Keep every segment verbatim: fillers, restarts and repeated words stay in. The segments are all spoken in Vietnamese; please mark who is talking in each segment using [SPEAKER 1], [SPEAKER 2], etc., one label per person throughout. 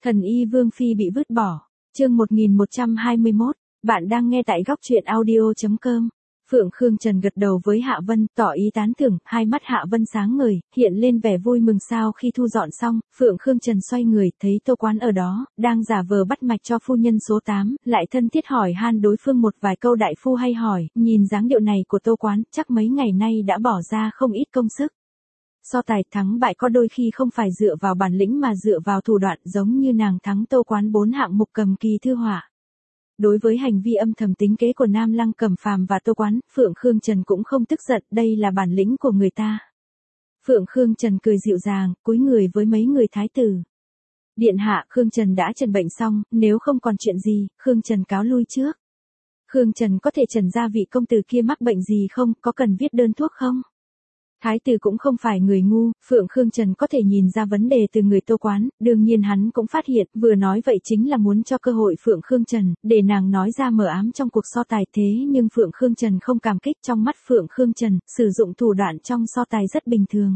[SPEAKER 1] Thần y Vương Phi bị vứt bỏ. Chương một nghìn một trăm hai mươi mốt, bạn đang nghe tại góc truyện audio chấm com. Phượng Khương Trần gật đầu với Hạ Vân, tỏ ý tán thưởng, hai mắt Hạ Vân sáng ngời, hiện lên vẻ vui mừng sao khi thu dọn xong, Phượng Khương Trần xoay người, thấy Tô Quán ở đó, đang giả vờ bắt mạch cho phu nhân số tám, lại thân thiết hỏi han đối phương một vài câu. Đại phu hay hỏi, nhìn dáng điệu này của Tô Quán, chắc mấy ngày nay đã bỏ ra không ít công sức. So tài thắng bại có đôi khi không phải dựa vào bản lĩnh mà dựa vào thủ đoạn, giống như nàng thắng Tô Quán bốn hạng mục cầm kỳ thư họa. Đối với hành vi âm thầm tính kế của Nam Lăng Cẩm Phàm và Tô Quán, Phượng Khương Trần cũng không tức giận, đây là bản lĩnh của người ta. Phượng Khương Trần cười dịu dàng, cúi người với mấy người thái tử. Điện hạ, Khương Trần đã trần bệnh xong, nếu không còn chuyện gì, Khương Trần cáo lui trước. Khương Trần có thể trần ra vị công tử kia mắc bệnh gì không, có cần viết đơn thuốc không? Thái tử cũng không phải người ngu, Phượng Khương Trần có thể nhìn ra vấn đề từ người Tô Quán, đương nhiên hắn cũng phát hiện, vừa nói vậy chính là muốn cho cơ hội Phượng Khương Trần, để nàng nói ra mờ ám trong cuộc so tài. Thế nhưng Phượng Khương Trần không cảm kích, trong mắt Phượng Khương Trần, sử dụng thủ đoạn trong so tài rất bình thường.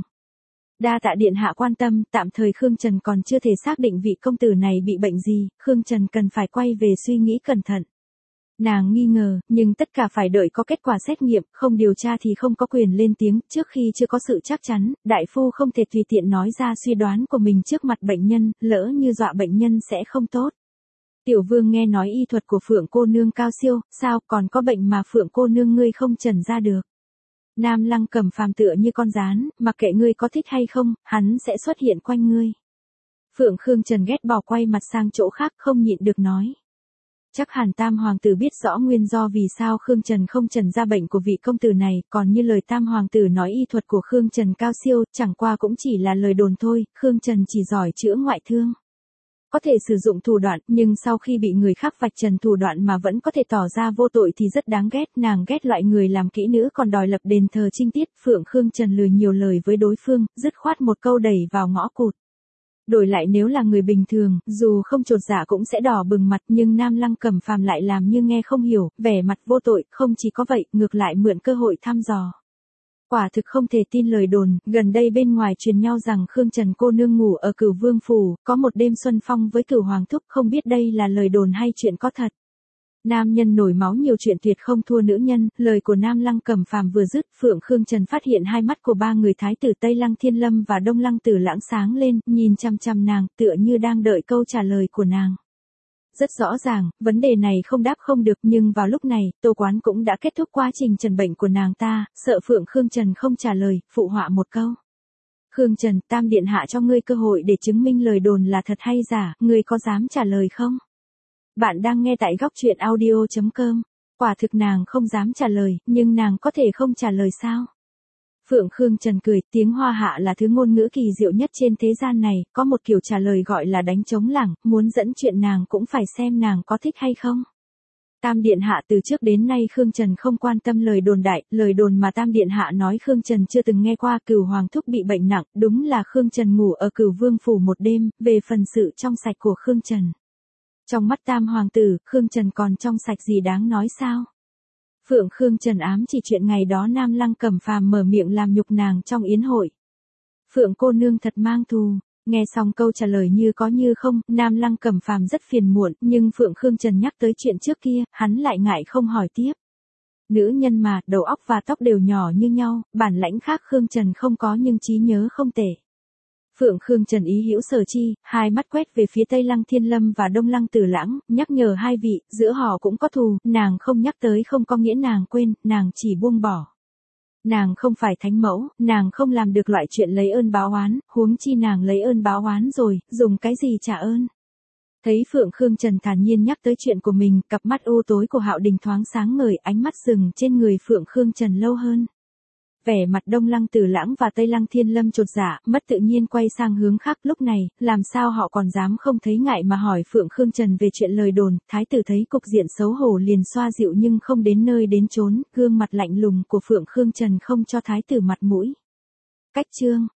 [SPEAKER 1] Đa tạ điện hạ quan tâm, tạm thời Khương Trần còn chưa thể xác định vị công tử này bị bệnh gì, Khương Trần cần phải quay về suy nghĩ cẩn thận. Nàng nghi ngờ, nhưng tất cả phải đợi có kết quả xét nghiệm, không điều tra thì không có quyền lên tiếng, trước khi chưa có sự chắc chắn, đại phu không thể tùy tiện nói ra suy đoán của mình trước mặt bệnh nhân, lỡ như dọa bệnh nhân sẽ không tốt. Tiểu Vương nghe nói y thuật của Phượng cô nương cao siêu, sao còn có bệnh mà Phượng cô nương ngươi không trần ra được. Nam Lăng Cẩm Phàm tựa như con gián, mặc kệ ngươi có thích hay không, hắn sẽ xuất hiện quanh ngươi. Phượng Khương Trần ghét bỏ quay mặt sang chỗ khác, không nhịn được nói. Chắc hẳn Tam Hoàng tử biết rõ nguyên do vì sao Khương Trần không trần ra bệnh của vị công tử này, còn như lời Tam Hoàng tử nói y thuật của Khương Trần cao siêu, chẳng qua cũng chỉ là lời đồn thôi, Khương Trần chỉ giỏi chữa ngoại thương. Có thể sử dụng thủ đoạn, nhưng sau khi bị người khác vạch trần thủ đoạn mà vẫn có thể tỏ ra vô tội thì rất đáng ghét, nàng ghét loại người làm kỹ nữ còn đòi lập đền thờ trinh tiết. Phượng Khương Trần lười nhiều lời với đối phương, dứt khoát một câu đẩy vào ngõ cụt. Đổi lại nếu là người bình thường, dù không chột dạ cũng sẽ đỏ bừng mặt, nhưng Nam Lăng Cẩm Phàm lại làm như nghe không hiểu, vẻ mặt vô tội, không chỉ có vậy, ngược lại mượn cơ hội thăm dò. Quả thực không thể tin lời đồn, gần đây bên ngoài truyền nhau rằng Khương Trần cô nương ngủ ở Cửu Vương phủ, có một đêm xuân phong với Cửu Hoàng thúc, không biết đây là lời đồn hay chuyện có thật. Nam nhân nổi máu nhiều chuyện tuyệt không thua nữ nhân, lời của Nam Lăng Cẩm Phàm vừa dứt, Phượng Khương Trần phát hiện hai mắt của ba người thái tử Tây Lăng Thiên Lâm và Đông Lăng Tử Lãng sáng lên, nhìn chăm chăm nàng, tựa như đang đợi câu trả lời của nàng. Rất rõ ràng, vấn đề này không đáp không được, nhưng vào lúc này, Tô Quán cũng đã kết thúc quá trình trần bệnh của nàng ta, sợ Phượng Khương Trần không trả lời, phụ họa một câu. Khương Trần, Tam điện hạ cho ngươi cơ hội để chứng minh lời đồn là thật hay giả, ngươi có dám trả lời không? Bạn đang nghe tại góc truyện audio chấm com. Quả thực nàng không dám trả lời, nhưng nàng có thể không trả lời sao? Phượng Khương Trần cười, tiếng Hoa hạ là thứ ngôn ngữ kỳ diệu nhất trên thế gian này, có một kiểu trả lời gọi là đánh trống lảng, muốn dẫn chuyện nàng cũng phải xem nàng có thích hay không. Tam điện hạ, từ trước đến nay Khương Trần không quan tâm lời đồn đại, lời đồn mà Tam điện hạ nói Khương Trần chưa từng nghe qua. Cửu Hoàng thúc bị bệnh nặng, đúng là Khương Trần ngủ ở Cửu Vương phủ một đêm, về phần sự trong sạch của Khương Trần. Trong mắt Tam Hoàng tử, Khương Trần còn trong sạch gì đáng nói sao? Phượng Khương Trần ám chỉ chuyện ngày đó Nam Lăng Cẩm Phàm mở miệng làm nhục nàng trong yến hội. Phượng cô nương thật mang thù. Nghe xong câu trả lời như có như không, Nam Lăng Cẩm Phàm rất phiền muộn, nhưng Phượng Khương Trần nhắc tới chuyện trước kia, hắn lại ngại không hỏi tiếp. Nữ nhân mà, đầu óc và tóc đều nhỏ như nhau, bản lãnh khác Khương Trần không có nhưng trí nhớ không tệ. Phượng Khương Trần ý hữu sở chi, hai mắt quét về phía Tây Lăng Thiên Lâm và Đông Lăng Tử Lãng, nhắc nhở hai vị, giữa họ cũng có thù, nàng không nhắc tới không có nghĩa nàng quên, nàng chỉ buông bỏ. Nàng không phải thánh mẫu, nàng không làm được loại chuyện lấy ơn báo oán, huống chi nàng lấy ơn báo oán rồi, dùng cái gì trả ơn. Thấy Phượng Khương Trần thản nhiên nhắc tới chuyện của mình, cặp mắt u tối của Hạo Đình thoáng sáng ngời, ánh mắt dừng trên người Phượng Khương Trần lâu hơn. Vẻ mặt Đông Lăng Tử Lãng và Tây Lăng Thiên Lâm chột dạ, mất tự nhiên quay sang hướng khác. Lúc này, làm sao họ còn dám không thấy ngại mà hỏi Phượng Khương Trần về chuyện lời đồn. Thái tử thấy cục diện xấu hổ liền xoa dịu nhưng không đến nơi đến chốn, gương mặt lạnh lùng của Phượng Khương Trần không cho thái tử mặt mũi. Cách chương